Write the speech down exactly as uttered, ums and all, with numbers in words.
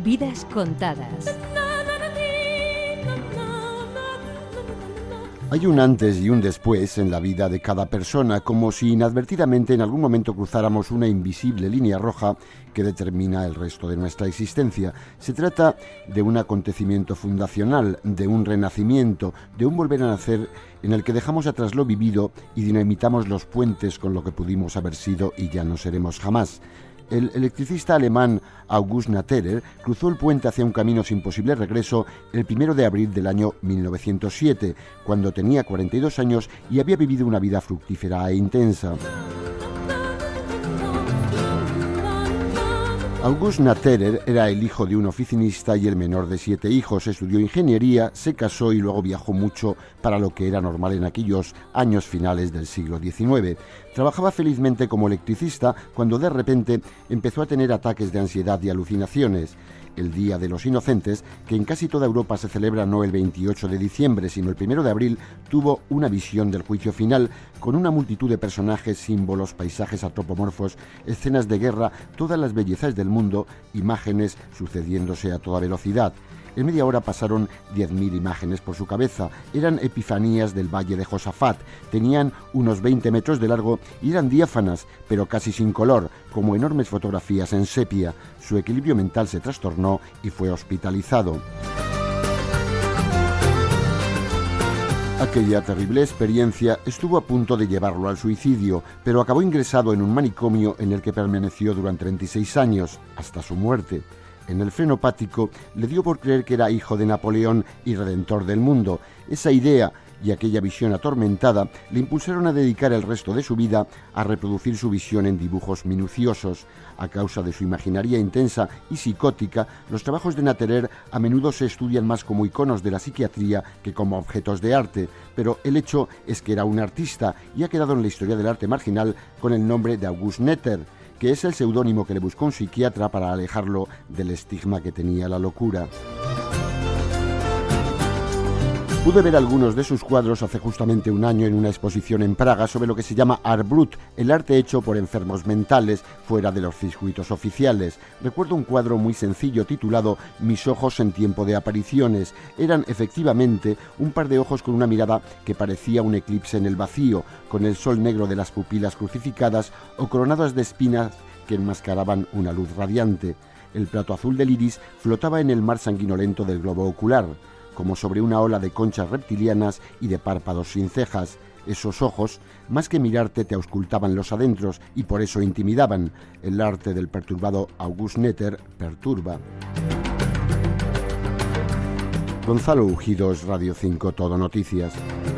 Vidas contadas. Hay un antes y un después en la vida de cada persona, como si inadvertidamente en algún momento cruzáramos una invisible línea roja que determina el resto de nuestra existencia. Se trata de un acontecimiento fundacional, de un renacimiento, de un volver a nacer en el que dejamos atrás lo vivido y dinamitamos los puentes con lo que pudimos haber sido y ya no seremos jamás. El electricista alemán August Natterer cruzó el puente hacia un camino sin posible regreso el primero de abril del año mil novecientos siete, cuando tenía cuarenta y dos años y había vivido una vida fructífera e intensa. August Natterer era el hijo de un oficinista y el menor de siete hijos. Estudió ingeniería, se casó y luego viajó mucho para lo que era normal en aquellos años finales del siglo diecinueve. Trabajaba felizmente como electricista cuando de repente empezó a tener ataques de ansiedad y alucinaciones. El Día de los Inocentes, que en casi toda Europa se celebra no el veintiocho de diciembre, sino el primero de abril, tuvo una visión del juicio final, con una multitud de personajes, símbolos, paisajes antropomorfos, escenas de guerra, todas las bellezas del mundo, imágenes sucediéndose a toda velocidad. En media hora pasaron diez mil imágenes por su cabeza. Eran epifanías del Valle de Josafat. Tenían unos veinte metros de largo y eran diáfanas, pero casi sin color, como enormes fotografías en sepia. Su equilibrio mental se trastornó y fue hospitalizado. Aquella terrible experiencia estuvo a punto de llevarlo al suicidio, pero acabó ingresado en un manicomio en el que permaneció durante treinta y seis años, hasta su muerte. En el frenopático le dio por creer que era hijo de Napoleón y redentor del mundo. Esa idea y aquella visión atormentada le impulsaron a dedicar el resto de su vida a reproducir su visión en dibujos minuciosos. A causa de su imaginaria intensa y psicótica, los trabajos de Natterer a menudo se estudian más como iconos de la psiquiatría que como objetos de arte, pero el hecho es que era un artista y ha quedado en la historia del arte marginal con el nombre de August Netter, que es el seudónimo que le buscó un psiquiatra para alejarlo del estigma que tenía la locura. Pude ver algunos de sus cuadros hace justamente un año en una exposición en Praga sobre lo que se llama Art Brut, el arte hecho por enfermos mentales fuera de los circuitos oficiales. Recuerdo un cuadro muy sencillo titulado Mis ojos en tiempo de apariciones. Eran efectivamente un par de ojos con una mirada que parecía un eclipse en el vacío, con el sol negro de las pupilas crucificadas o coronadas de espinas que enmascaraban una luz radiante. El plato azul del iris flotaba en el mar sanguinolento del globo ocular, como sobre una ola de conchas reptilianas y de párpados sin cejas. Esos ojos, más que mirarte, te auscultaban los adentros y por eso intimidaban. El arte del perturbado August Netter perturba. Gonzalo Ujidos, Radio cinco Todo Noticias.